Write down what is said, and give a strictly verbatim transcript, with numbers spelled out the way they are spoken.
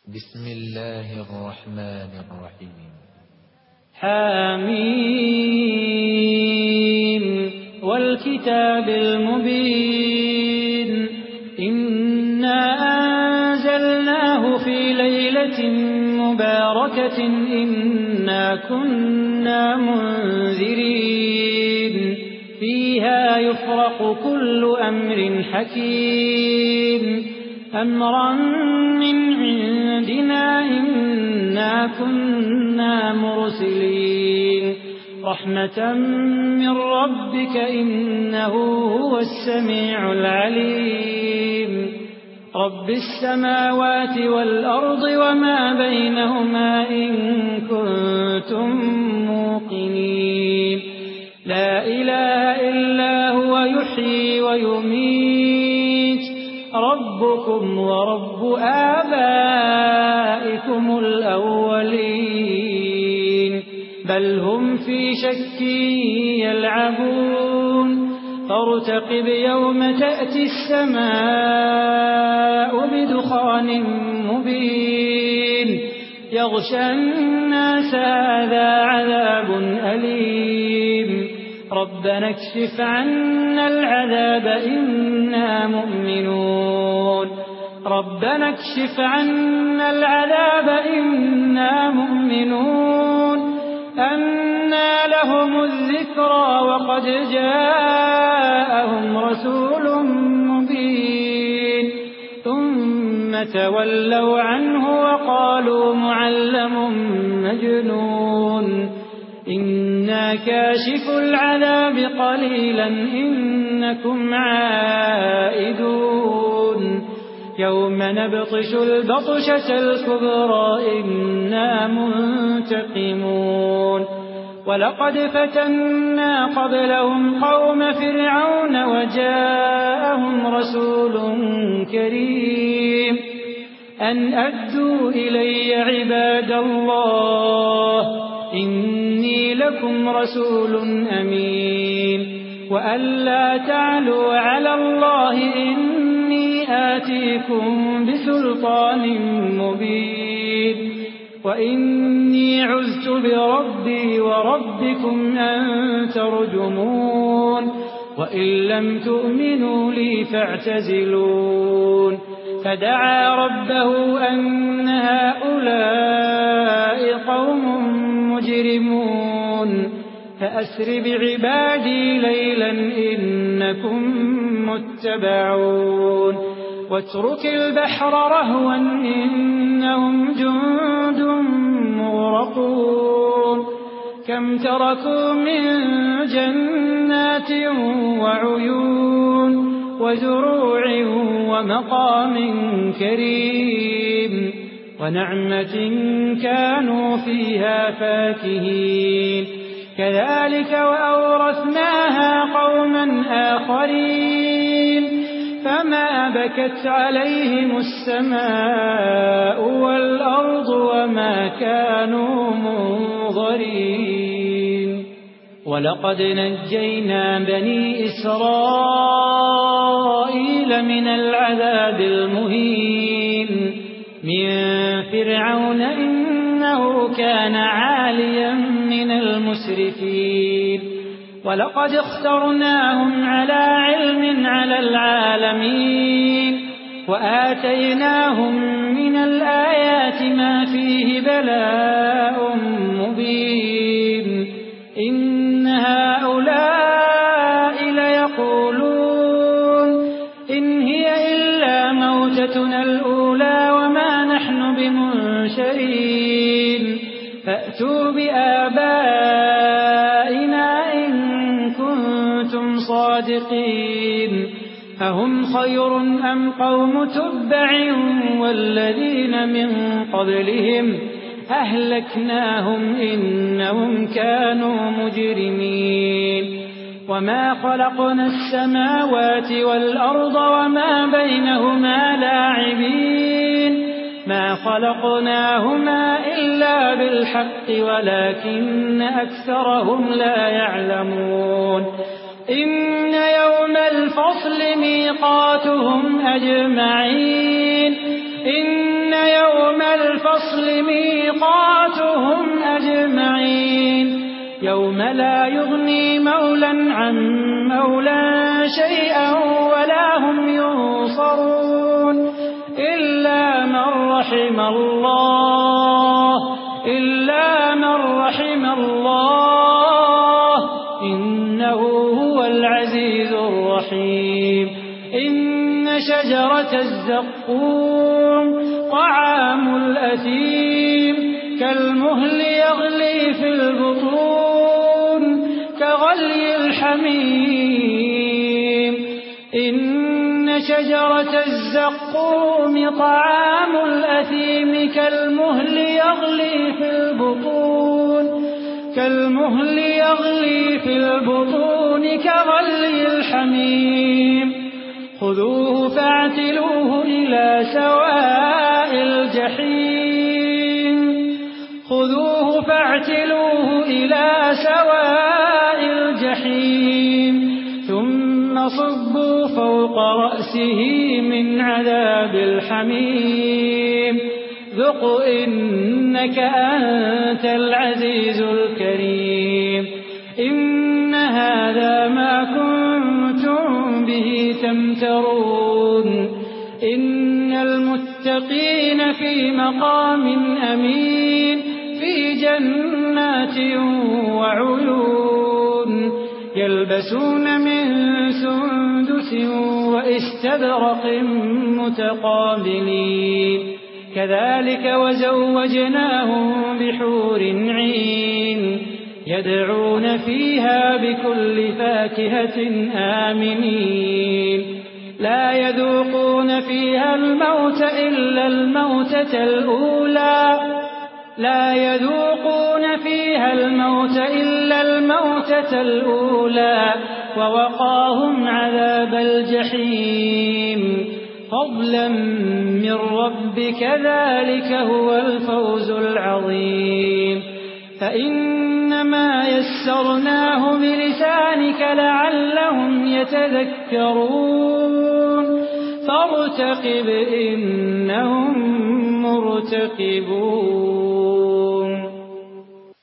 بسم الله الرحمن الرحيم. حميم والكتاب المبين إنا أنزلناه في ليلة مباركة إنا كنا منذرين فيها يفرق كل أمر حكيم أمرا من عندنا إنا كنا مرسلين رحمة من ربك إنه هو السميع العليم رب السماوات والأرض وما بينهما إن كنتم موقنين لا إله إلا هو يحيي ويميت ربكم ورب آبائكم الأولين بل هم في شك يلعبون فارتقب يوم تأتي السماء بدخان مبين يغشى الناس هذا عذاب أليم ربنا اكشف عنا العذاب إنا مؤمنون ربنا اكشف عنا العذاب إنا مؤمنون أنى لهم الذكرى وقد جاءهم رسول مبين ثم تولوا عنه وقالوا معلم مجنون إنا كاشف العذاب قليلا إنكم عائدون يوم نبطش البطشة الكبرى إنا منتقمون ولقد فتنا قبلهم قوم فرعون وجاءهم رسول كريم أن أدوا إلي عباد الله إني لكم رسول أمين وأن لا تعلوا على الله إني آتيكم بسلطان مبين وإني عذت بربي وربكم أن ترجمون وإن لم تؤمنوا لي فاعتزلون فدعا ربه أن هؤلاء قوم مجرمون فأسر بعبادي ليلا إنكم متبعون واترك البحر رهوا إنهم جند مغرقون كم تركوا من جنات وعيون وزروع ومقام كريم ونعمة كانوا فيها فاكهين كذلك وأورثناها قوما آخرين فما بكت عليهم السماء والأرض وما كانوا منظرين ولقد نجينا بني إسرائيل من العذاب المهين من فرعون إنه كان عاليا من المسرفين ولقد اخترناهم على علم على العالمين وآتيناهم من الآيات ما فيه بلاء مبين إن هؤلاء ليقولون إن هي إلا موتتنا الأولى وما نحن بمنشرين فأتوا بآبائنا إن كنتم صادقين أهم خير أم قوم تبع والذين من قبلهم أهلكناهم إنهم كانوا مجرمين وما خلقنا السماوات والأرض وما بينهما لاعبين ما خلقناهما إلا بالحق ولكن أكثرهم لا يعلمون إن يوم الفصل ميقاتهم أجمعين إن يوم الفصل ميقاتهم أجمعين يوم لا يغني مولى عن مولى شيئا ولا هم ينصرون إلا من رحم الله إلا من رحم الله إنه هو العزيز الرحيم إن شجرة الزقوم طعام الأثيم كالمهل يغلي في البطون كغلي الحميم إن شجرة الزقوم طعام الأثيم كالمهل يغلي في البطون كالمهل يغلي في البطون كغلي الحميم خذوه فاعتلوه إلى سواء الجحيم خذوه فاعتلوه إلى سواء الجحيم ثم صبوا فوق رأسه من عذاب الحميم ذق إنك أنت العزيز الكريم إن هذا ما كنتم به تمترون إن المتقين في مقام أمين في جنات وعيون يلبسون من سندس وإستبرق متقابلين كذلك وزوجناهم بحور عين يدعون فيها بكل فاكهة آمنين لا يذوقون فيها الموت إلا الموتة الأولى لا يذوقون فيها الموت إلا الموتة الأولى ووقاهم عذاب الجحيم فضلا من ربك ذلك هو الفوز العظيم فإنما يسرناه بلسانك لعلهم يتذكرون فارتقب إنهم مرتقبون